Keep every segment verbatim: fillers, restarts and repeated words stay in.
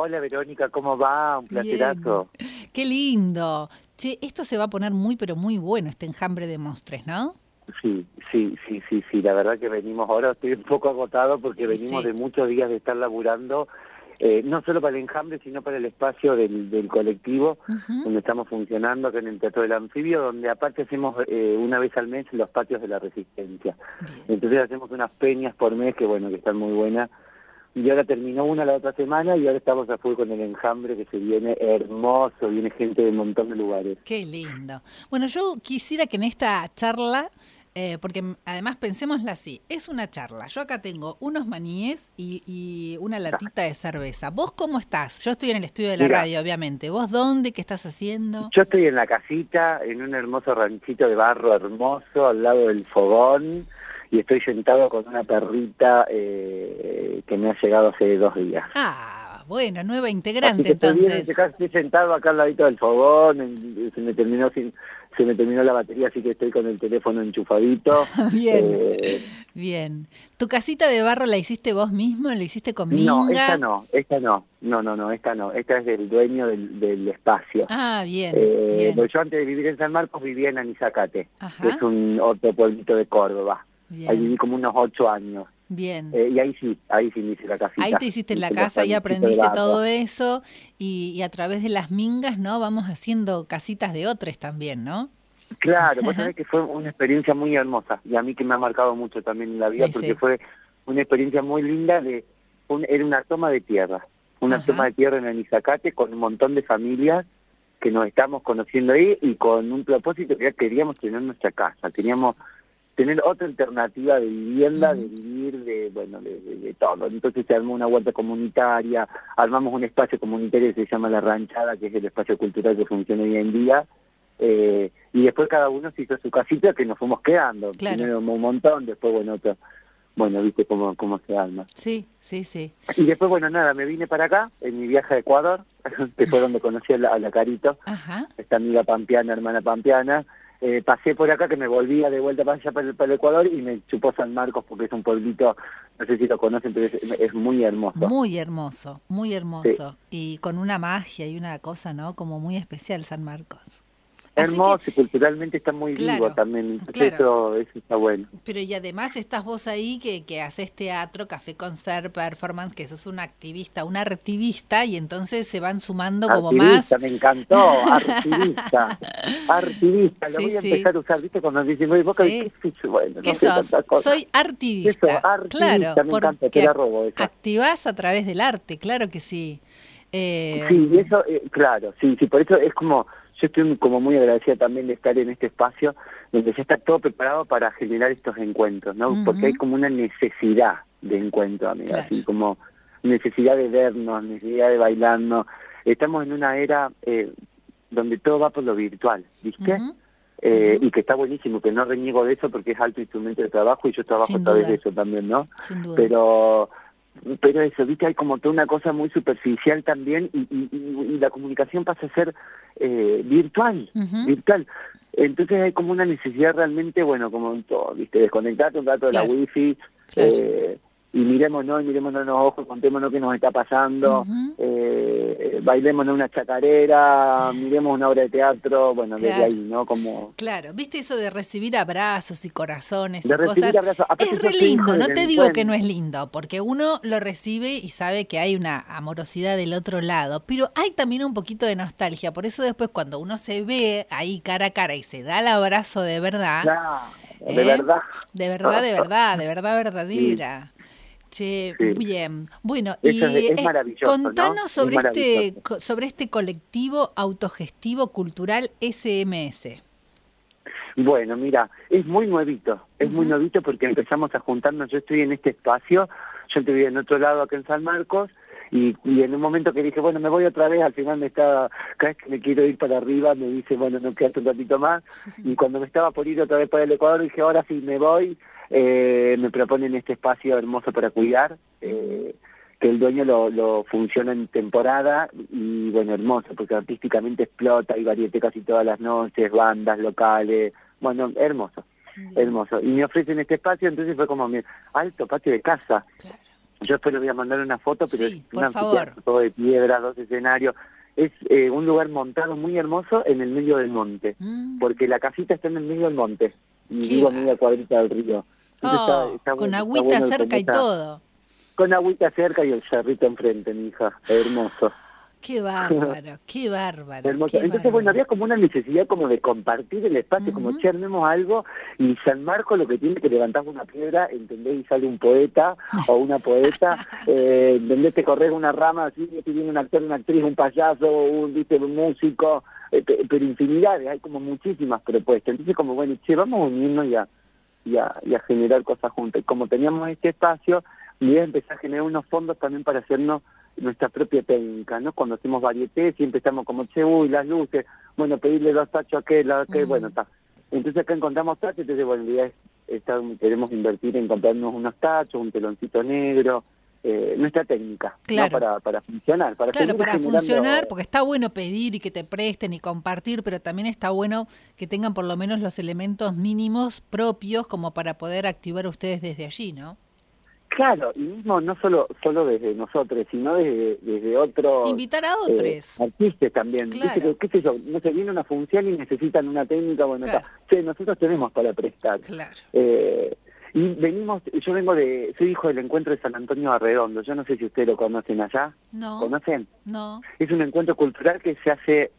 Hola Verónica, ¿cómo va? Un placerazo. Bien. Qué lindo. Che, esto se va a poner muy, pero muy bueno, este enjambre de mostres, ¿no? Sí, sí, sí, sí, sí, la verdad que venimos, ahora estoy un poco agotado porque Y venimos sí. de muchos días de estar laburando, eh, no solo para el enjambre, sino para el espacio del, del colectivo, Ujú. donde estamos funcionando acá en el Teatro del Anfibio, donde aparte hacemos eh, una vez al mes los patios de la Resistencia. Bien. Entonces hacemos unas peñas por mes que bueno, que están muy buenas. Y ahora terminó una la otra semana y ahora estamos a full con el enjambre que se viene hermoso, viene gente de un montón de lugares. Qué lindo. Bueno, yo quisiera que en esta charla, eh, porque m- además pensémosla así, es una charla. Yo acá tengo unos maníes y, y una latita de cerveza. ¿Vos cómo estás? Yo estoy en el estudio de la Mira, radio, obviamente. ¿Vos dónde? ¿Qué estás haciendo? yo estoy en la casita, en un hermoso ranchito de barro hermoso, al lado del fogón, y estoy sentado con una perrita eh, que me ha llegado hace dos días. Ah, bueno, nueva Así integrante que estoy bien, entonces. estoy estoy sentado acá al ladito del fogón, en- se me terminó sin, se me terminó la batería, así que estoy con el teléfono enchufadito. Bien, Eh, bien. ¿Tu casita de barro la hiciste vos mismo? ¿La hiciste con no, esta minga? no, esta no, no, no, no, esta no, esta es del dueño del, del espacio. Ah, bien, Eh, bien. pues yo antes de vivir en San Marcos vivía en Anizacate, que es Ajá, un otro pueblito de Córdoba. Ahí viví bien, como unos ocho años. bien. Eh, y ahí sí, ahí sí me hice la Ahí casita, te hiciste me la hice los casa y sanguchitos de aprendiste todo barro. eso y, y a través de las mingas, ¿no? Vamos haciendo casitas de otros también, ¿no? Claro, vos sabés que fue una experiencia muy hermosa y a mí que me ha marcado mucho también en la vida Ahí porque sí. fue una experiencia muy linda de, un- era una toma de tierra, una toma Ajá. de tierra en Anizacate con un montón de familias que nos estamos conociendo ahí y con un propósito que ya queríamos tener nuestra casa, queríamos tener otra alternativa de vivienda, de Ujú. vivir, de bueno, de, de- de todo. Entonces se armó una huerta comunitaria, armamos un espacio comunitario que se llama La Ranchada, que es el espacio cultural que funciona hoy en día, eh, y después cada uno se hizo su casita que nos fuimos quedando. Claro. Primero un montón, después bueno, otro, bueno, viste cómo, cómo se arma. Sí, sí, sí. Y después, bueno, nada, me vine para acá, en mi viaje a Ecuador, que fue donde conocí a la, a la Carito, Ajá. esta amiga pampeana, hermana pampeana. Eh, pasé por acá que me volvía de vuelta para allá para el, para el Ecuador y me chupó San Marcos porque es un pueblito, no sé si lo conocen, pero es, es muy hermoso. Muy hermoso, muy Sí. hermoso. Y con una magia y una cosa, ¿no? Como muy especial San Marcos. Así que, Hermoso y culturalmente está muy vivo claro, también, entonces claro. eso, eso está bueno. Pero y además estás vos ahí que, que haces teatro, café concert, performance, que sos una activista, una artivista, y entonces se van sumando como más. Artivista, me encantó, artivista, artivista, lo Sí, voy a sí, empezar a usar, ¿viste? Cuando me dicen, oye, Boca, ¿qué sí. es? Bueno, ¿Qué no sé sos? tantas cosas. Soy Eso, artivista, claro, artivista, me encanta, te porque la ac- robo esa. activás a través del arte, claro que sí. Eh, Sí, y eso, eh, claro, sí, sí, por eso es como, yo estoy como muy agradecida también de estar en este espacio donde ya está todo preparado para generar estos encuentros, ¿no? Porque hay ujú, como una necesidad de encuentro, amiga, claro. así como necesidad de vernos, necesidad de bailarnos. Estamos en una era eh, donde todo va por lo virtual, ¿viste? Ujú, Eh, ujú, y que está buenísimo, que no reniego de eso porque es alto instrumento de trabajo y yo trabajo a sin través de duda, eso también, ¿no? sin duda. Pero pero eso, viste, hay como toda una cosa muy superficial también y, y, y- y la comunicación pasa a ser eh, virtual, Ujú, virtual. Entonces hay como una necesidad realmente, bueno, como en todo, viste, desconectarte un rato de la claro, wifi claro. eh, y mirémonos, y mirémonos en los ojos, contémonos qué nos está pasando, Ujú, eh, bailémonos una chacarera, miremos una obra de teatro, bueno, desde claro. ahí, ¿no? Como Claro, viste eso de recibir abrazos y corazones de y recibir cosas, abrazos. Aparte es re yo soy hijo lindo, de no te digo que no delincuentes. es lindo, porque uno lo recibe y sabe que hay una amorosidad del otro lado, pero hay también un poquito de nostalgia, por eso después cuando uno se ve ahí cara a cara y se da el abrazo de verdad, Claro, de ¿eh? verdad. De verdad, de verdad, de verdad Sí, verdadera. Che, sí. bien. Bueno, Eso es, y es eh, maravilloso, ¿no? contanos Es sobre este, maravilloso. co- sobre este colectivo autogestivo cultural S M S. Bueno, mira, es muy nuevito, es muy Ujú, nuevito porque empezamos a juntarnos, yo estoy en este espacio, yo te vi en otro lado acá en San Marcos, y, y en un momento que dije, bueno, me voy otra vez, al final me estaba, cada vez que me quiero ir para arriba, me dice, bueno, no quedaste un ratito más, y cuando me estaba por ir otra vez para el Ecuador, dije, ahora sí me voy, eh, me proponen este espacio hermoso para cuidar, ujú. eh, que el dueño lo, lo funciona en temporada y bueno, hermoso, porque artísticamente explota, hay varieté casi todas las noches, bandas locales, bueno, hermoso, Bien, hermoso. Y me ofrecen este espacio, entonces fue como mi alto patio de casa. claro. Yo después le voy a mandar una foto, pero Sí, es por un favor. anfiteatro todo de piedra, dos escenarios. Es eh, un lugar montado muy hermoso en el medio del monte, Mm, porque la casita está en el medio del monte, y qué vivo a media bárbaro. cuadrita del río. Entonces está, Oh, está, con bueno, está agüita bueno cerca como y esa, todo. con agüita cerca y el cerrito enfrente, mi hija, hermoso. Qué bárbaro, qué bárbaro, Hermoso. qué Entonces, bueno, bárbaro. había como una necesidad como de compartir el espacio, como Ujú. che, armemos algo, y San Marcos lo que tiene que levantar una piedra, ¿entendés? Y sale un poeta o una poeta, eh, ¿entendés? Te correr una rama así, y viene un actor, una actriz, un payaso, un, ¿viste? Un músico, eh, pe- pero infinidades, hay como muchísimas propuestas. Entonces, como, bueno, che, vamos a unirnos y a, y a, y a generar cosas juntas. Y como teníamos este espacio, y empecé a generar unos fondos también para hacernos nuestra propia técnica, ¿no? Cuando hacemos varieté, siempre estamos como, che, uy, las luces, bueno, pedirle dos tachos a aquel, a aquel, bueno, Mm, está. Entonces acá encontramos tachos, entonces, bueno, la idea es, está- queremos invertir en comprarnos unos tachos, un teloncito negro, eh, nuestra técnica, ¿no? claro. Para, para funcionar, para Claro, seguir para funcionar, generando. porque está bueno pedir y que te presten y compartir, pero también está bueno que tengan por lo menos los elementos mínimos propios como para poder activar ustedes desde allí, ¿no? Claro, y mismo no solo solo desde nosotros, sino desde, desde otros Invitar a eh, otros. artistas también. Viste que, Claro, qué sé yo, no se viene una función y necesitan una técnica, bueno, está. claro, Che, nosotros tenemos para prestar. claro. Eh, y venimos, yo vengo de, soy hijo del encuentro de San Antonio de Arredondo, yo no sé si ustedes lo conocen allá, No, ¿conocen? no. Es un encuentro cultural que se hace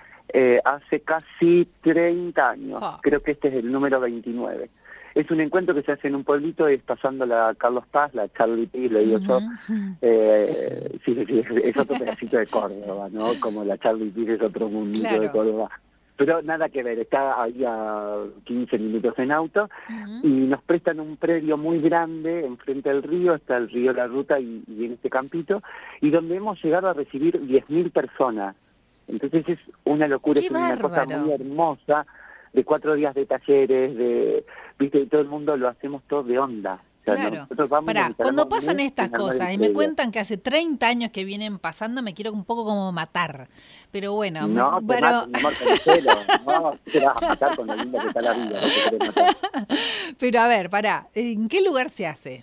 eh, hace casi treinta años, Ja. creo que este es el número veintinueve. Es un encuentro que se hace en un pueblito, es pasando la Carlos Paz, la Charlie Paz, le digo yo. Ujú. Eh, sí, sí, es, es otro pedacito de Córdoba, ¿no? Como la Charlie Paz es otro mundito de Claro. Córdoba. Pero nada que ver, está ahí a quince minutos en auto Ujú. y nos prestan un predio muy grande enfrente del río, está el río La Ruta y, y en este campito, y donde hemos llegado a recibir diez mil personas. Entonces es una locura, Qué es una cosa muy bárbaro. hermosa, de cuatro días de talleres, de, viste, y todo el mundo lo hacemos todo de onda. O sea, Claro. nosotros vamos y nos Pará, cuando instalamos un pasan mes estas en armar el cosas y me predio. cuentan que hace treinta años que vienen pasando, me quiero un poco como matar. Pero bueno, me- No te pero, mates, mi amor, conocelo. No, te vas a matar con lo linda que está la vida, no te querés matar. pero a ver, pará, ¿en qué lugar se hace?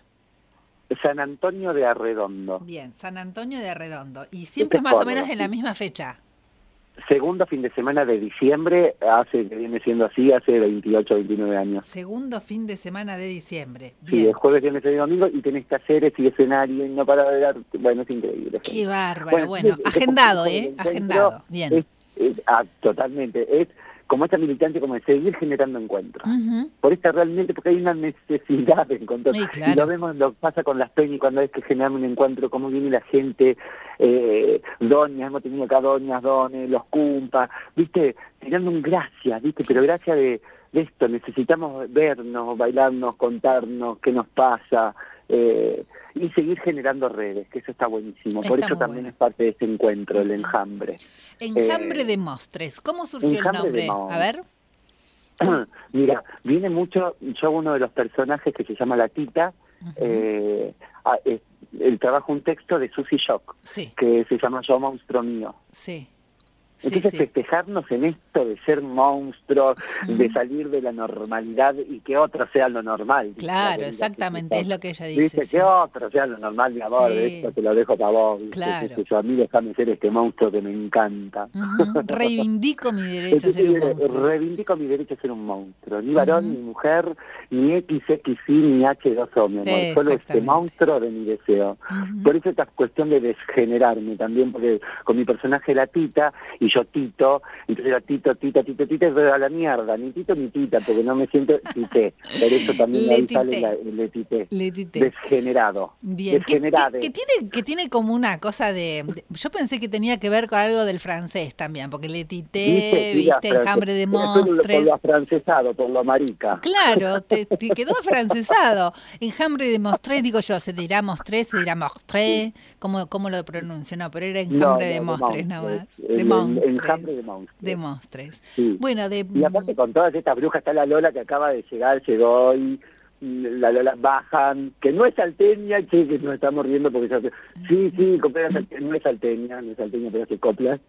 San Antonio de Arredondo. Bien, San Antonio de Arredondo. Y Este siempre es es más o menos Córdoba, en la sí. misma fecha. Segundo fin de semana de diciembre, hace que viene siendo así, hace veintiocho, veintinueve años. Segundo fin de semana de diciembre. Sí, el Bien. jueves, viernes y domingo, y tenés talleres y escenario, y no para de dar, bueno, es increíble. Qué Gente. bárbaro. Bueno, Bueno, entonces, este agendado, complejo del ¿eh? encuentro Agendado. Bien. es, es ah, totalmente, es como esta militancia, como de seguir generando encuentros. Ujú. Por esta realmente, porque hay una necesidad de encontrar, Sí, y lo claro. vemos, lo que pasa con las peñas cuando es que generamos un encuentro, cómo viene la gente, eh, doñas, hemos tenido acá doñas, dones, los cumpas, viste, tirando un gracias, viste, pero gracias de, de esto, necesitamos vernos, bailarnos, contarnos qué nos pasa, eh, y seguir generando redes, que eso está buenísimo. Por Está eso muy también bueno. es parte de este encuentro, el Ujú. enjambre. Enjambre Eh, de Mostres. ¿Cómo surgió el enjambre de nombre? A ver. ¿Cómo? Mira, viene mucho, yo uno de los personajes que se llama La Tita, Ujú. eh, a- eh, él trabaja un texto de Susy Shock, Sí, que se llama Yo Monstruo Mío. sí, sí, Entonces sí. festejarnos en esto de ser monstruos, de Ujú. salir de la normalidad y que otro sea lo normal. Dice la Claro, querida Susy exactamente, es Shock. lo que ella dice, Dice que sí. otro sea lo normal, mi amor, de esto Sí, te lo dejo para vos. Dice, qué claro. sé yo, a mí déjame ser este monstruo que me encanta. Ujú. Reivindico mi derecho a ser Entonces un yo le- monstruo. reivindico mi derecho a ser un monstruo, ni varón, Ujú. ni mujer, ni equis equis y, ni hache dos o, mi amor, solo este Exactamente. monstruo de mi deseo. Ujú. Por eso esta cuestión de desgenerarme también, porque con mi personaje la Tita, y yo Tito, entonces era Tito, Tita, Tito, Tita, pero a la mierda, ni Tito ni Tita, porque no me siento Tité. Por eso también de ahí sale la, Letité, el de Tité. letité. Desgenerado, Bien, que, que, que desgenerade. tiene, que tiene como una cosa de, de- Yo pensé que tenía que ver con algo del francés también, porque le ¿Viste? tité, Sí, la viste, frase. enjambre de Es por lo, por lo monstres. afrancesado, por lo marica. Claro, te, te quedó afrancesado. Enjambre de mostres, digo yo, se dirá mostres, se dirá mostres, ¿cómo, cómo lo pronuncio? No, pero era No, enjambre de no, de mostres monstruos, nomás. De el, el enjambre de monstres, de monstruos, mostres. sí. Bueno, de... Y aparte con todas estas brujas, está la Lola que acaba de llegar, llegó hoy, la Lola bajan, que no es salteña, che, que nos estamos riendo porque ya, sí, sí, copia, no es salteña, no es salteña, pero hace copias.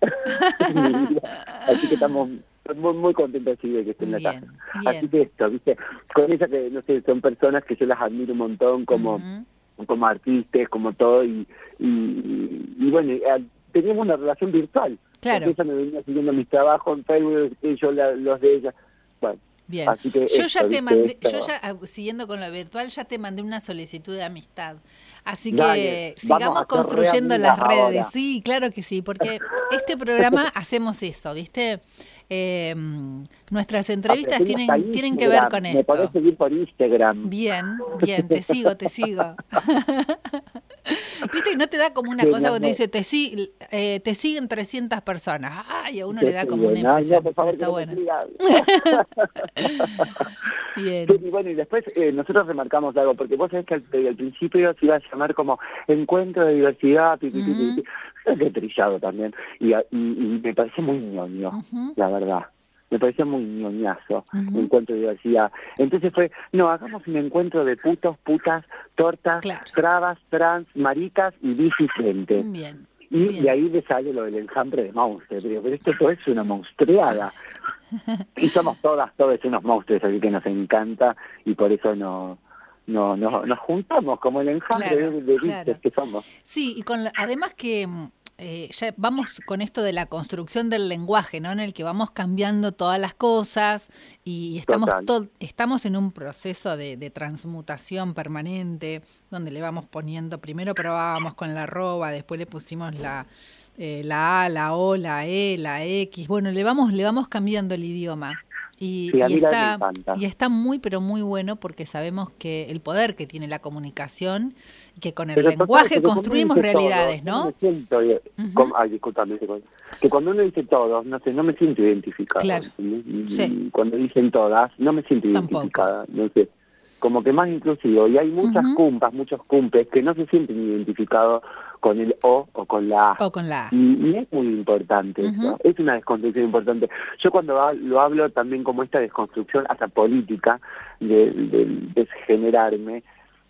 Así que estamos muy, muy contentos así de que esté en la casa. Bien, Así bien. que esto, viste, con esa que, no sé, son personas que yo las admiro un montón, como... Ujú. como artistas, como todo, y, y, y bueno, teníamos una relación virtual. Claro. Porque ella me venía siguiendo mis trabajos en Facebook, y yo la, los de ella. Bueno, bien. así que yo esto, ya te ¿viste? mandé, Esto. yo ya, siguiendo con lo virtual, ya te mandé una solicitud de amistad. Así Dale, que sigamos construyendo las redes. Ahora. Sí, claro que sí, porque este programa hacemos eso, ¿viste? Eh, nuestras entrevistas tienen, tienen que ver con esto. Me podés seguir por Instagram. Bien, bien, te sigo, te sigo. Viste que no te da como una sí, cosa no, cuando no. dice, te, si, eh, te siguen trescientas personas. Ay, a uno Sí, le da sí, como bien. una Ay, impresión. no, por favor, Está que no bueno. me sigas. Bien. Sí, y bueno, y después eh, nosotros remarcamos algo, porque vos sabés que al, al principio se iba a llamar como Encuentro de Diversidad, pi, pi, pi, pi, pi. Creo que he trillado también, y, y, y me parece muy ñoño, Uh-huh. la verdad. Me parecía muy ñoñazo, Uh-huh. Encuentro de Diversidad. Entonces fue, no, hagamos un encuentro de putos, putas, tortas, Claro. trabas, trans, maricas y disidentes. Bien. Y Bien. de ahí le sale lo del enjambre de monstruos. Pero esto todo es una monstruada. Y somos todas, todos unos monstruos, así que nos encanta y por eso no, no, no nos juntamos como el enjambre Claro, de, de claro. bichos que somos. Sí, y con la- además que eh, ya vamos con esto de la construcción del lenguaje, ¿no? En el que vamos cambiando todas las cosas y estamos to- estamos en un proceso de, de transmutación permanente, donde le vamos poniendo, primero probábamos con la arroba, después le pusimos la eh, la A, la O, la E, la X, bueno, le vamos, le vamos cambiando el idioma. Y, Sí, a y, mí la está, me encanta. y está muy, pero muy bueno porque sabemos que el poder que tiene la comunicación, que con el Pero lenguaje total, construimos dice realidades, todo, ¿no? No me siento, Uh-huh. como, ay, discúlpame, que cuando uno dice todos, no sé, no me siento identificada. Claro. Y, Sí. Cuando dicen todas, no me siento Tampoco. identificada, no sé. Como que más inclusivo. Y hay muchas Uh-huh. cumpas, muchos cumpes que no se sienten identificados con el O o con la A. O con la A. Y, y es muy importante Uh-huh. eso, es una desconstrucción importante. Yo cuando ha- lo hablo también como esta desconstrucción hasta política, de, de desgenerarme,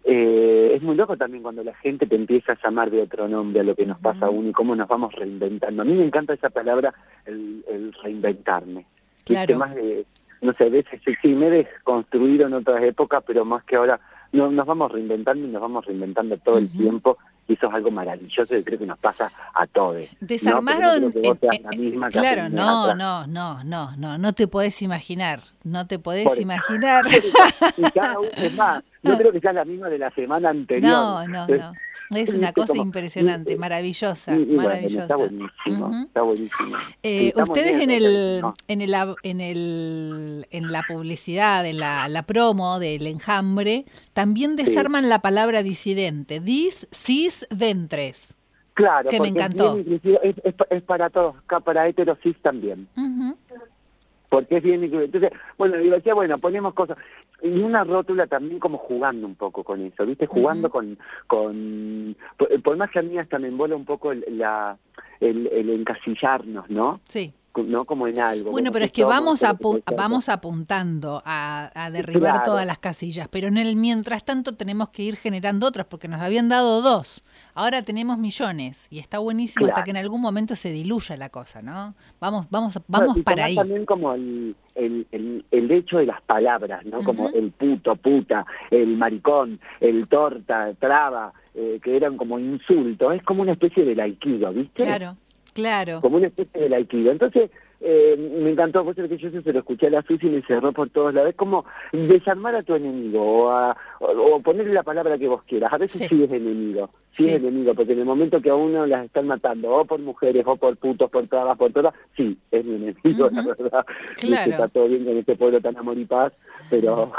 eh, es muy loco también cuando la gente te empieza a llamar de otro nombre a lo que nos pasa a uno y cómo nos vamos reinventando. A mí me encanta esa palabra, el, el reinventarme. Claro. ¿Viste? Más de, no sé, a veces sí, sí, me he desconstruido en otras épocas, pero más que ahora no, nos vamos reinventando y nos vamos reinventando todo uh-huh. el tiempo. Y eso es algo maravilloso y creo que nos pasa a todos. Desarmaron... No, no en, la misma claro, no, no, no, no, no, no te podés imaginar, no te podés Por imaginar. Y cada uno, es más, no creo que sea la misma de la semana anterior. No, no, no. Es una cosa como, impresionante, y, maravillosa, y, y maravillosa. Bueno, está buenísimo, uh-huh. está buenísimo. Eh, sí, ustedes en el, no. en el, en el, en la publicidad, en la, la promo del enjambre, también desarman sí. la palabra disidente, dis, cis, dentres. Claro, que me encantó. Es, bien es, es, es para todos, para hetero cis también. Uh-huh. Porque es bien inclusivo. Entonces, bueno, digo, decía, bueno, ponemos cosas. Y una rótula también como jugando un poco con eso, ¿viste? Jugando uh-huh. con, con... Por, por más que a mí hasta me embola un poco el, la, el, el encasillarnos, ¿no? Sí. No como en algo. Bueno, pero es que vamos apu- vamos apuntando a, a derribar claro. todas las casillas, pero en el mientras tanto tenemos que ir generando otras, porque nos habían dado dos, ahora tenemos millones, y está buenísimo claro. hasta que en algún momento se diluya la cosa, ¿no? Vamos, vamos, vamos bueno, para ahí. También como el, el, el, el hecho de las palabras, ¿no? Uh-huh. Como el puto, puta, el maricón, el torta, traba, eh, que eran como insultos, es como una especie de aikido, ¿viste? Claro. Claro. Como una especie de aikido. Entonces, eh, me encantó, pues que yo se lo escuché a la Susi y me cerró por todos lados. Es como desarmar a tu enemigo o, a, o, o ponerle la palabra que vos quieras. A veces sí, sí es enemigo, sí, sí es enemigo, porque en el momento que a uno las están matando, o por mujeres, o por putos, por trabas, por todas, sí, es mi enemigo, uh-huh. la verdad. Claro. Está todo bien con este pueblo tan amor y paz, pero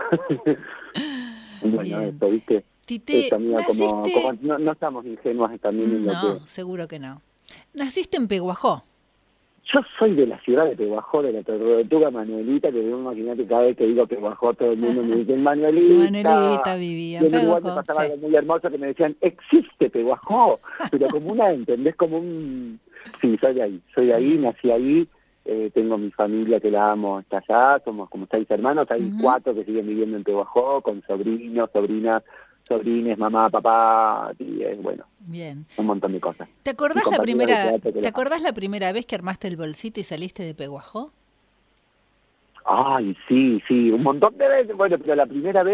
bueno, bien. Esto, ¿viste? Tite, Esto, amiga, naciste... como, como no, no estamos ingenuas también en no, lo que... No, seguro que no. Naciste en Peguajó. Yo soy de la ciudad de Peguajó, de la Tortuga Manuelita, que imagínate cada vez que digo Peguajó todo el mundo me dice Manuelita. Manuelita vivía en Peguajó. Peguajó. Me pasaba Sí. algo muy hermoso que me decían, existe Peguajó, pero como una, ¿entendés? Como un... Sí, soy de ahí, soy de ahí, nací ahí, eh, tengo mi familia que la amo hasta allá, somos como seis hermanos, hay uh-huh. cuatro que siguen viviendo en Peguajó, con sobrinos, sobrinas, sobrines, mamá, papá, y es bueno. Bien. Un montón de cosas. ¿Te acordás la primera ¿Te acordás la primera vez que armaste el bolsito y saliste de Peguajó? Ay, sí, sí, un montón de veces. Bueno, pero la primera vez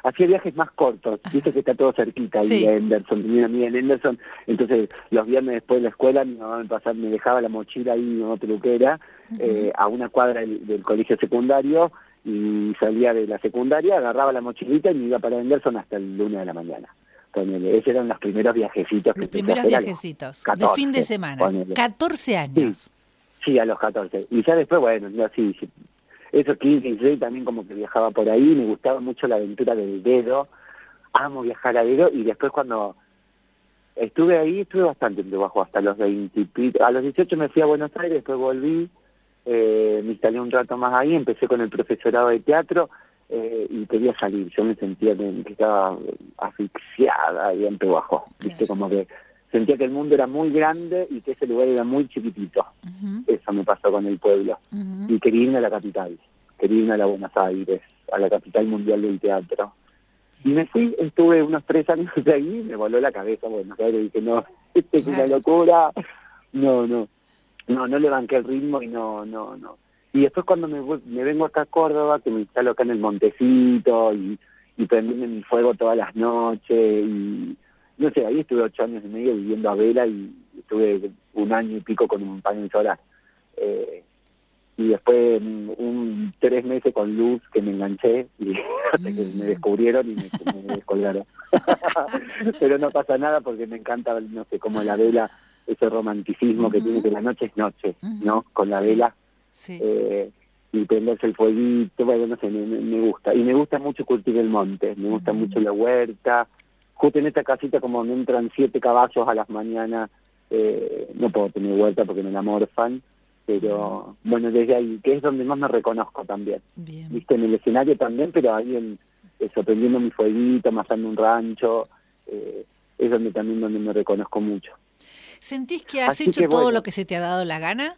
hacía viajes más cortos, viste que está todo cerquita ahí Sí. de Henderson, tenía una amiga en Henderson, entonces los viernes después de la escuela mi mamá me, pasaba, me dejaba la mochila ahí, mi mamá peluquera, Uh-huh. eh, a una cuadra del, del colegio secundario, y salía de la secundaria, agarraba la mochilita y me iba para Henderson hasta el lunes de la mañana. Ponele, esos eran los primeros viajecitos que Los empecé a primeros hacer a los viajecitos de catorce, fin de semana. ponele. catorce Sí, años. sí, a los catorce. Y ya después, bueno, ya sí, sí. Esos quince, dieciséis también como que viajaba por ahí, me gustaba mucho la aventura del dedo, amo viajar a dedo, y después cuando estuve ahí, estuve bastante en Bajo, hasta los veinte, a los dieciocho me fui a Buenos Aires, después volví, eh, me instalé un rato más ahí, empecé con el profesorado de teatro, eh, y quería salir, yo me sentía que, que estaba asfixiada ahí en Bajo, viste, Claro. como que sentía que el mundo era muy grande y que ese lugar era muy chiquitito. Uh-huh. Eso me pasó con el pueblo. Uh-huh. Y quería irme a la capital, quería irme a la Buenos Aires, a la capital mundial del teatro. Y me fui, estuve unos tres años de ahí, me voló la cabeza Buenos Aires, y dije, no, esto es una Claro. locura. No, no, no, no le banqué el ritmo y no, no, no. Y después cuando me, voy- me vengo acá a Córdoba, que me instalo acá en el Montecito, y, y prendiendo mi fuego todas las noches, y no sé, ahí estuve ocho años y medio viviendo a vela, y estuve un año y pico con un panel solar. Eh, y después mm, un tres meses con luz que me enganché y hasta que me descubrieron y me, me descolgaron. Pero no pasa nada porque me encanta, no sé, como la vela, ese romanticismo Uh-huh. que tiene, que la noche es noche, Uh-huh. ¿no? Con la Sí. vela, Sí. eh, y prenderse el fueguito, bueno, no sé, me, me- me gusta. Y me gusta mucho cultivar el monte, me gusta Uh-huh. mucho la huerta. Justo en esta casita, como me entran siete caballos a las mañanas, eh, no puedo tener huerta porque me la morfan, pero bueno, desde ahí, que es donde más me reconozco también. Bien. Viste, en el escenario también, pero ahí en, eso, prendiendo mi fueguito, amasando un rancho, eh, es donde también donde me reconozco mucho. ¿Sentís que has Así hecho que todo bueno, lo que se te ha dado la gana?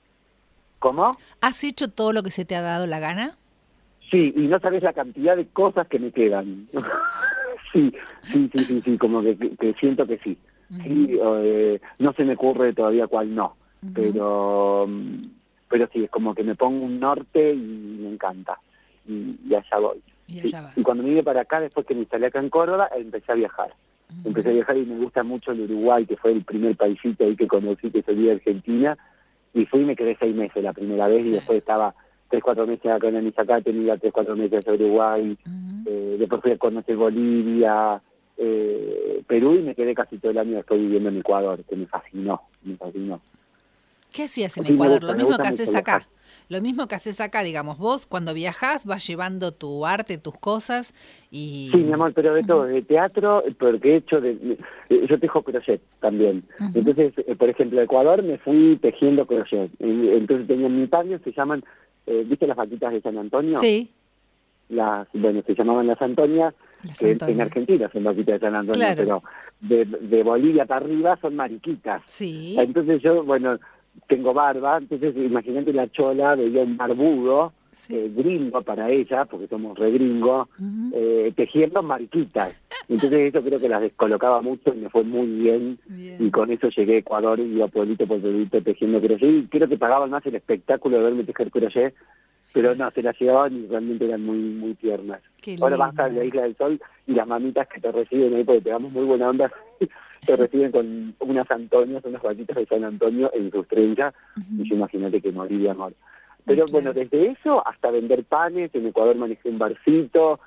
¿cómo? ¿Has hecho todo lo que se te ha dado la gana? Sí, y no sabes la cantidad de cosas que me quedan. sí, sí, sí, sí, sí, como que, que, que siento que sí. Uh-huh. Sí, eh, no se me ocurre todavía cuál no, Uh-huh. pero pero sí, es como que me pongo un norte y me encanta. Y, y allá voy. Y Sí. allá vas. Y cuando me vine para acá, después que me instalé acá en Córdoba, empecé a viajar. Uh-huh. Empecé a viajar y me gusta mucho el Uruguay, que fue el primer paisito ahí que conocí, que salí de Argentina. Y fui y me quedé seis meses la primera vez, y Claro. después estaba tres, cuatro meses acá en Anisacate, me iba tres, cuatro meses a Uruguay, Uh-huh. eh, después fui a conocer Bolivia, eh, Perú, y me quedé casi todo el año después viviendo en Ecuador, que me fascinó, me fascinó. ¿Qué hacías en Sí, me Ecuador? gusta, Lo me mismo gusta que mucho haces viajar. acá. Lo mismo que haces acá, digamos, vos cuando viajás vas llevando tu arte, tus cosas y... Sí, mi amor, pero de todo, de teatro, porque he hecho, de, de- yo tejo crochet también. Uh-huh. Entonces, eh, por ejemplo, de Ecuador me fui tejiendo crochet. Y, entonces tenía en mi paño, se llaman, eh, ¿viste las vaquitas de San Antonio? Sí, Las, bueno, se llamaban las Antonias, las que en Antonias. Argentina son vaquitas de San Antonio, Claro. pero de, de Bolivia para arriba son mariquitas. Sí. Entonces yo, bueno, tengo barba, entonces imagínate la chola, veía un barbudo, Sí. eh, gringo para ella, porque somos re gringos, Uh-huh. eh, tejiendo mariquitas. Entonces eso creo que las descolocaba mucho y me fue muy bien. Bien. Y con eso llegué a Ecuador y iba pueblito por pueblito tejiendo crochet. Y creo que pagaban más el espectáculo de verme tejer crochet, pero no, se las llevaban y realmente eran muy muy tiernas. Qué Ahora vas a linda. la Isla del Sol y las mamitas que te reciben ahí, porque te damos muy buena onda, te reciben con unas Antonias, unas vaquitas de San Antonio en su estrella, Uh-huh. y yo imagínate que morí de amor. Pero Claro. bueno, desde eso hasta vender panes, en Ecuador manejé un barcito,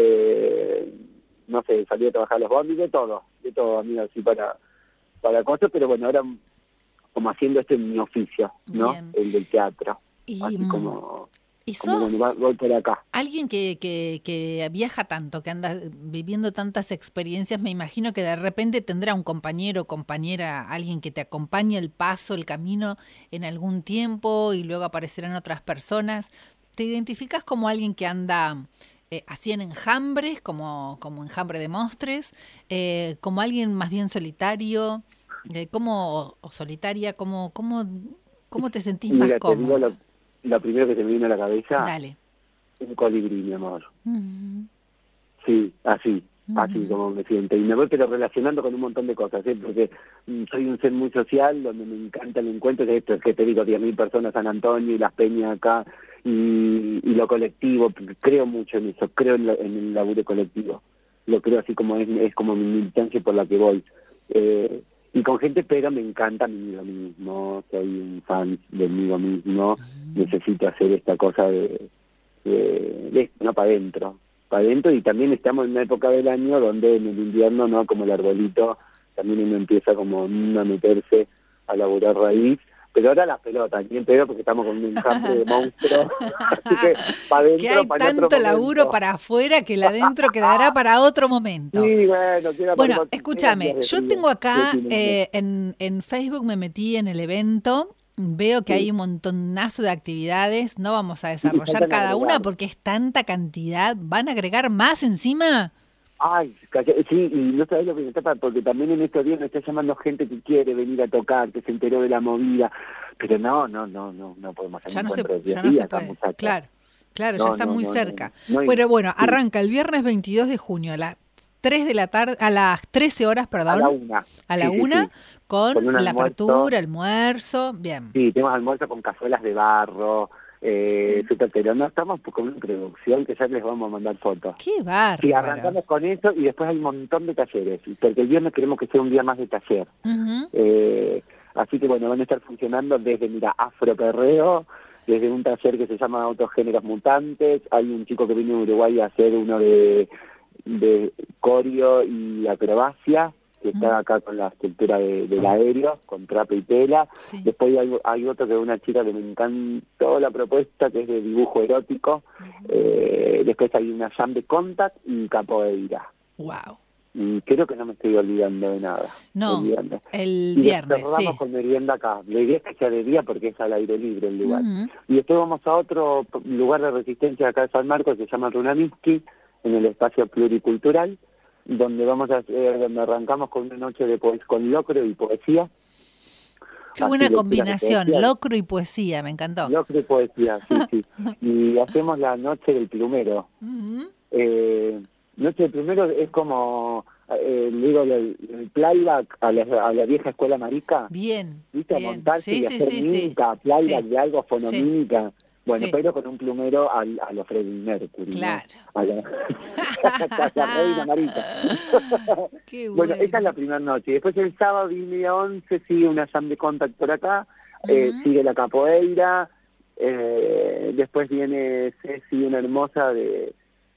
eh, no sé, salí a trabajar a los bondis, de todo, de todo, amigo, así para, para cosas, pero bueno, ahora como haciendo esto en mi oficio, ¿no? Bien. El del teatro, Y, así mm, como... y como bueno, va- sos voy por acá. alguien que, que, que viaja tanto, que anda viviendo tantas experiencias, me imagino que de repente tendrá un compañero o compañera, alguien que te acompañe el paso, el camino en algún tiempo y luego aparecerán otras personas. ¿Te identificas como alguien que anda eh, así en enjambres, como, como enjambre de mostres, eh, como alguien más bien solitario, eh, como, o solitaria, como, como, cómo te sentís más Mira, te digo cómoda? lo, lo primero que te me viene a la cabeza, Dale. un colibrí, mi amor. Uh-huh. Sí, así. así Ujú. como me siento. Y me voy pero relacionando con un montón de cosas, ¿eh? Porque mm, soy un ser muy social, donde me encanta el encuentro, que esto es que te digo, diez mil personas San Antonio y las peñas acá, y, y lo colectivo, creo mucho en eso, creo en, lo- en el laburo colectivo. Lo creo así como es, es como mi militancia por la que voy. Eh, y con gente, pero me encanta mi mismo, soy un fan de mí mismo, necesito hacer esta cosa de, de, de no para adentro, para adentro, y también estamos en una época del año donde en el invierno, no como el arbolito, también uno empieza como mm, a meterse a laburar raíz, pero ahora las pelotas, ni en pedo porque estamos con un enjambre de monstruos, así que para Que hay adentro, para otro tanto laburo momento. para afuera que el adentro quedará para otro momento. Sí, bueno, queda para Bueno, cuando quedan días escúchame, de yo frío, tengo acá decime. eh, en, en Facebook, me metí en el evento, veo que hay Sí, un montonazo de actividades, no vamos a y desarrollar faltan cada una agregar. porque es tanta cantidad, ¿van a agregar más encima? Ay, calla- sí, y no sabés lo que me está pasando, porque también en estos días me está llamando gente que quiere venir a tocar, que se enteró de la movida, pero no, no, no, no, no podemos hacer Ya no se, encuentros de ya diez no se días acá, puede, muchachos. claro, claro, ya No, está no, muy no, no, cerca. no hay, Pero bueno, sí, arranca el viernes veintidós de junio a las tres de la tarde, a las trece horas, a la perdón, una, a la sí, sí, una, sí, con con un la almuerzo, apertura, almuerzo, bien. sí, tenemos almuerzo con cazuelas de barro, eh, súper, pero no estamos con una producción que ya les vamos a mandar fotos. Qué Sí, bárbaro. arrancamos con eso y después hay un montón de talleres, porque el viernes queremos que sea un día más de taller. Ujú. Eh, así que bueno, van a estar funcionando desde, mira, afroperreo, desde un taller que se llama Autogéneros Mutantes, hay un chico que vino de Uruguay a hacer uno de, de coreo y acrobacia, que está Mm, acá con la estructura de, del aéreo, con trapo y tela. sí. Después hay, hay otro que es una chica que me encantó la propuesta, que es de dibujo erótico. Eh, después hay una jam de contact y capoeira. Wow. Y creo que no me estoy olvidando de nada. No, Olvidando. el Y después viernes, cerramos sí. con merienda acá. La idea es que sea de día porque es al aire libre el lugar. Ujú. Y después vamos a otro lugar de resistencia acá de San Marcos, que se llama Runamiski, en el espacio pluricultural, donde vamos a hacer, donde arrancamos con una noche de poes con locro y poesía. Qué Así buena lecturas de combinación, poesía. locro y poesía, me encantó. Locro y poesía, sí, sí. Y hacemos la noche del plumero. Ujú. Eh, Noche del Plumero es como, eh, le digo, el, el playback a la, a la vieja escuela marica, Bien, ¿viste? A bien. montarse Sí, y sí, hacer sí, sí. mímica, playback Sí, de algo, sí, fonomímica. Bueno, sí. pero con un plumero al, a los Freddie Mercury, ¿no? Claro. A la Casa Reina Marica. Qué Bueno, esa es la bueno. primera noche. Y después el sábado y media once sigue una jam de contact por acá, eh, Ujú. sigue la capoeira, eh, después viene Ceci, una hermosa de,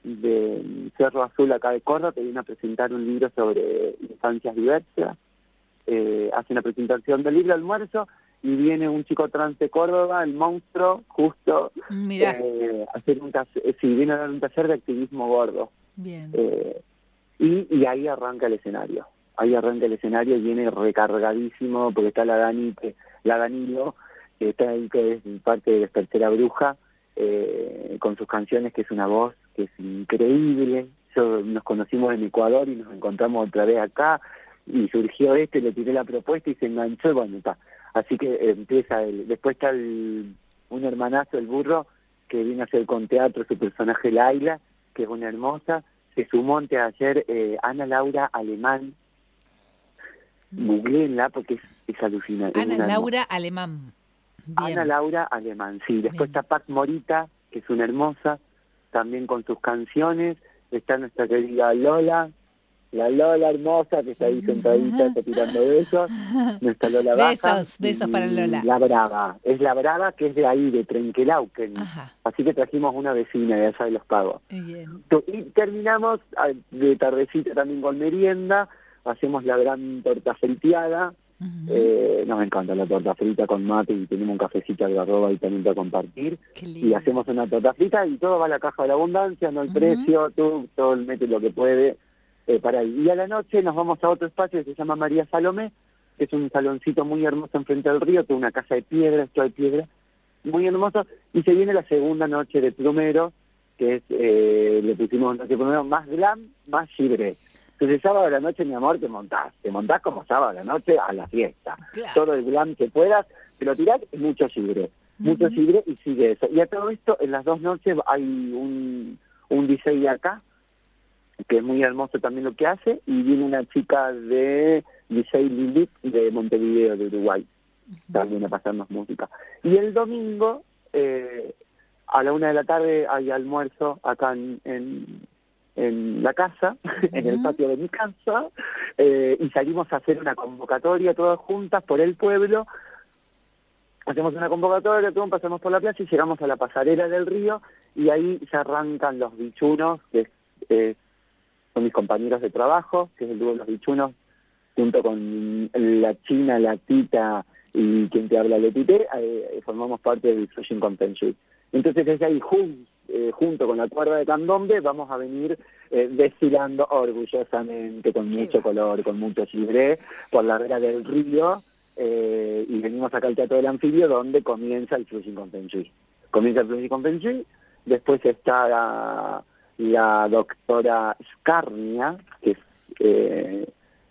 de Cerro Azul acá de Córdoba, que viene a presentar un libro sobre infancias diversas. Eh, hace una presentación del libro Almuerzo y viene un chico trans de Córdoba, el monstruo, justo, Mirá, eh, a hacer un taller, sí, viene a dar un taller de activismo gordo. bien. Eh, y, y ahí arranca el escenario. Ahí arranca el escenario y viene recargadísimo porque está la Dani, que- la Danilo, que está ahí, que es parte de la Tercera Bruja, eh, con sus canciones, que es una voz que es increíble. Yo, nos conocimos en Ecuador y nos encontramos otra vez acá y surgió este, le tiré la propuesta y se enganchó y bueno, está. Así que eh, empieza, el, después está el, un hermanazo, el burro, que viene a hacer con teatro su personaje Laila, que es una hermosa. Se sumó antes ayer eh, Ana Laura Alemán, googleenla porque es, es alucinante, es Ana una hermosa. Laura Alemán. Ana Bien, Laura Alemán, sí. Después bien. está Pat Morita, que es una hermosa, también con sus canciones. Está nuestra querida Lola, la Lola hermosa, que está ahí sentadita, está tirando besos. Nuestra Lola Baja Besos, besos para y Lola. la Brava. Es la Brava, que es de ahí, de Trenquelauquen. Ajá, Así que trajimos una vecina de allá de Los Pagos. bien. Y terminamos ah, de tardecita también con merienda, hacemos la gran torta friteada, Ujú. eh, nos encanta la torta frita con mate y tenemos un cafecito de arroba y también para compartir, Qué y lindo. hacemos una torta frita y todo va a la caja de la abundancia, no hay Ujú. precio, tú, todo mete lo que puede eh, para ahí. Y a la noche nos vamos a otro espacio que se llama María Salomé, que es un saloncito muy hermoso enfrente del río, que es una casa de piedra, esto de piedra, muy hermoso, y se viene la segunda noche de Plumero, que es, eh, le pusimos noche de Plumero, más glam, más libre. Entonces sábado a la noche, mi amor, te montás, te montás como sábado a la noche a la fiesta. Todo Claro. el glam que puedas, te lo tirás y mucho libre, mucho Ujú. libre y sigue eso. Y a todo esto, en las dos noches hay un, un D J de acá, que es muy hermoso también lo que hace, y viene una chica de D J Lilith de Montevideo, de Uruguay, uh-huh. también a pasarnos música. Y el domingo, eh, a la una de la tarde, hay almuerzo acá en, en, en la casa, uh-huh. en el patio de mi casa, eh, y salimos a hacer una convocatoria todas juntas por el pueblo. Hacemos una convocatoria, todos pasamos por la plaza y llegamos a la pasarela del río, y ahí se arrancan los bichunos, que eh, son mis compañeros de trabajo, que es el dúo de los bichunos, junto con la China, la Tita y quien te habla, Letite, eh, formamos parte del Flushing Convention. Entonces desde ahí, jun, eh, junto con la cuerda de candombe, vamos a venir eh, desfilando orgullosamente, con mucho va. color, con mucho chibré, por la vera del río, eh, y venimos acá al Teatro del Anfibio, donde comienza el Flushing Convention. Comienza el Flushing Convention, después está la, la doctora Scarnia, que es... Eh,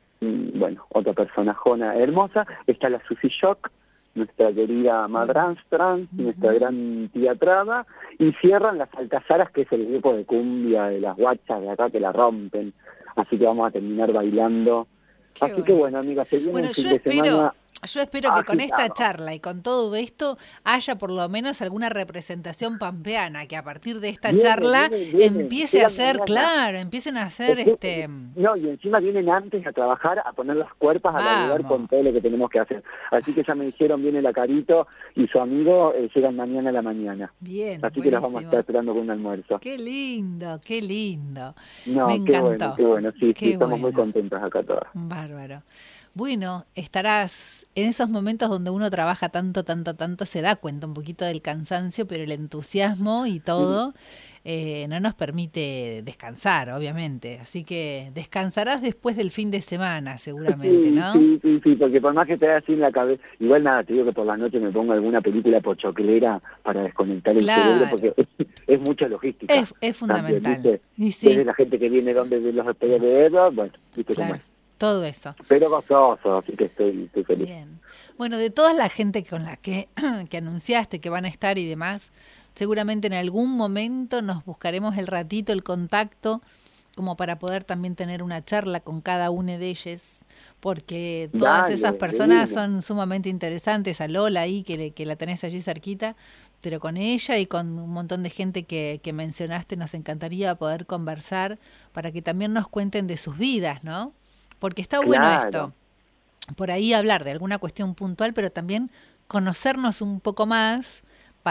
bueno, otra personajona hermosa, está la Susi Shock, nuestra querida Madranstrand, uh-huh. nuestra gran tía Traba, y cierran las Alcazaras, que es el grupo de cumbia de las guachas de acá que la rompen, así que vamos a terminar bailando. Qué así bueno. que bueno, amiga, se viene bueno, el fin yo de espero... semana... Yo espero que con esta charla y con todo esto haya por lo menos alguna representación pampeana, que a partir de esta viene, charla viene, viene. empiece a hacer, mañana. claro, empiecen a hacer es que, este... No, y encima vienen antes a trabajar, a poner las cuerpas, a ayudar con todo lo que tenemos que hacer. Así que ya me dijeron, viene la Carito y su amigo, eh, llegan mañana a la mañana. Bien, Así buenísimo. que los vamos a estar esperando con un almuerzo. Qué lindo, qué lindo. No, me qué encantó. bueno, qué bueno, sí, qué sí estamos bueno. muy contentos acá todas. Bárbaro. Bueno, estarás en esos momentos donde uno trabaja tanto, tanto, tanto, se da cuenta un poquito del cansancio, pero el entusiasmo y todo eh, no nos permite descansar, obviamente. Así que descansarás después del fin de semana, seguramente, sí, ¿no? Sí, sí, sí, porque por más que te así en la cabeza, igual nada, te digo que por la noche me pongo alguna película pochoclera para desconectar el claro. cerebro, porque es, es mucha logística. Es, es fundamental. También, y sí. Desde la gente que viene donde de los hospitales de Eva, bueno, viste claro. cómo es. Todo eso. Pero gozoso, así que estoy, estoy feliz. Bien. Bueno, de toda la gente con la que, que anunciaste que van a estar y demás, seguramente en algún momento nos buscaremos el ratito, el contacto, como para poder también tener una charla con cada una de ellas, porque todas Dale, esas personas divino. son sumamente interesantes. A Lola ahí, que, que la tenés allí cerquita, pero con ella y con un montón de gente que, que mencionaste, nos encantaría poder conversar para que también nos cuenten de sus vidas, ¿no? Porque está bueno Claro. esto, por ahí hablar de alguna cuestión puntual, pero también conocernos un poco más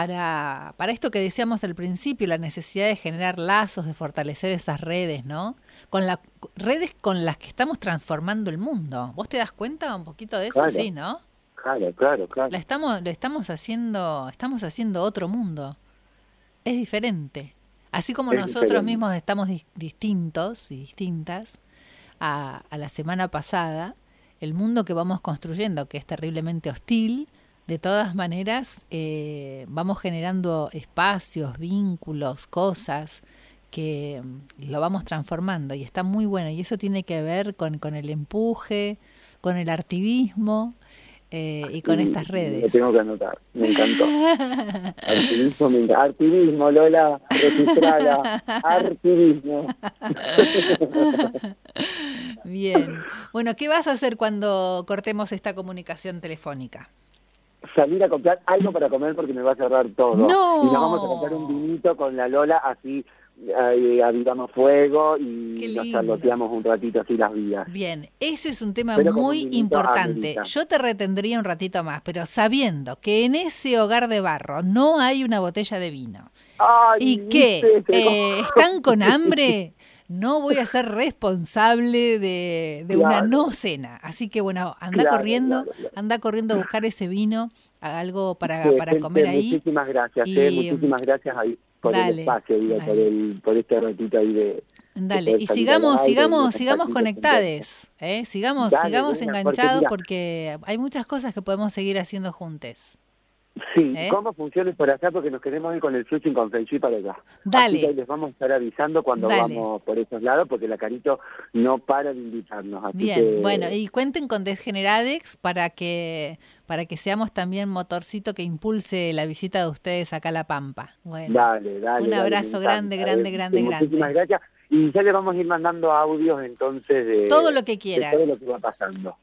para, para esto que decíamos al principio, la necesidad de generar lazos, de fortalecer esas redes, ¿no? Con las redes con las que estamos transformando el mundo. ¿Vos te das cuenta un poquito de eso? Claro. Sí, ¿no? Claro, claro, claro. La estamos, le estamos haciendo, estamos haciendo otro mundo. Es diferente. Así como Es nosotros diferente. mismos estamos dis- distintos y distintas, A, a la semana pasada, el mundo que vamos construyendo, que es terriblemente hostil, de todas maneras eh, vamos generando espacios, vínculos, cosas que lo vamos transformando y está muy bueno. Y eso tiene que ver con, con el empuje, con el activismo eh, y con Sí, estas redes. Lo tengo que anotar, me encantó. Artivismo, me encanta. Artivismo, Lola, registrala. Artivismo. Bien. Bueno, ¿qué vas a hacer cuando cortemos esta comunicación telefónica? Salir a comprar algo para comer porque me va a cerrar todo. ¡No! Y nos vamos a comprar un vinito con la Lola, así eh, avivamos fuego y Qué nos lindo. charloteamos un ratito así las vías. Bien, ese es un tema Pero con muy un vinito importante. amerita. Yo te retendría un ratito más, pero sabiendo que en ese hogar de barro no hay una botella de vino Ay, y que ¿viste? eh, están con hambre, no voy a ser responsable de, de Claro. una no cena. Así que bueno, anda Claro, corriendo, claro, claro. anda corriendo a buscar ese vino, algo para, Sí, para gente, comer ahí. Muchísimas gracias, y, eh, muchísimas gracias ahí por dale, el espacio, digo, dale. por el por este ratito ahí de... Dale, de y salir sigamos, al aire, sigamos, unos sigamos contactitos conectades, ¿eh? Sigamos, Dale, sigamos nena, porque enganchados mira- porque hay muchas cosas que podemos seguir haciendo juntos. Sí, ¿Eh? ¿cómo funciona por acá? Porque nos queremos ir con el Flushing con Feng Shui para allá. Dale. Así que ahí les vamos a estar avisando cuando Dale. vamos por esos lados, porque la Carito no para de invitarnos. Así Bien, que... bueno, y cuenten con Desgeneradex para que para que seamos también motorcito que impulse la visita de ustedes acá a La Pampa. Bueno, Dale, dale. un dale, abrazo me grande, encanta, grande, eh. grande, Muchísimas grande. gracias. Y ya le vamos a ir mandando audios entonces de todo lo que de quieras. todo lo que va pasando.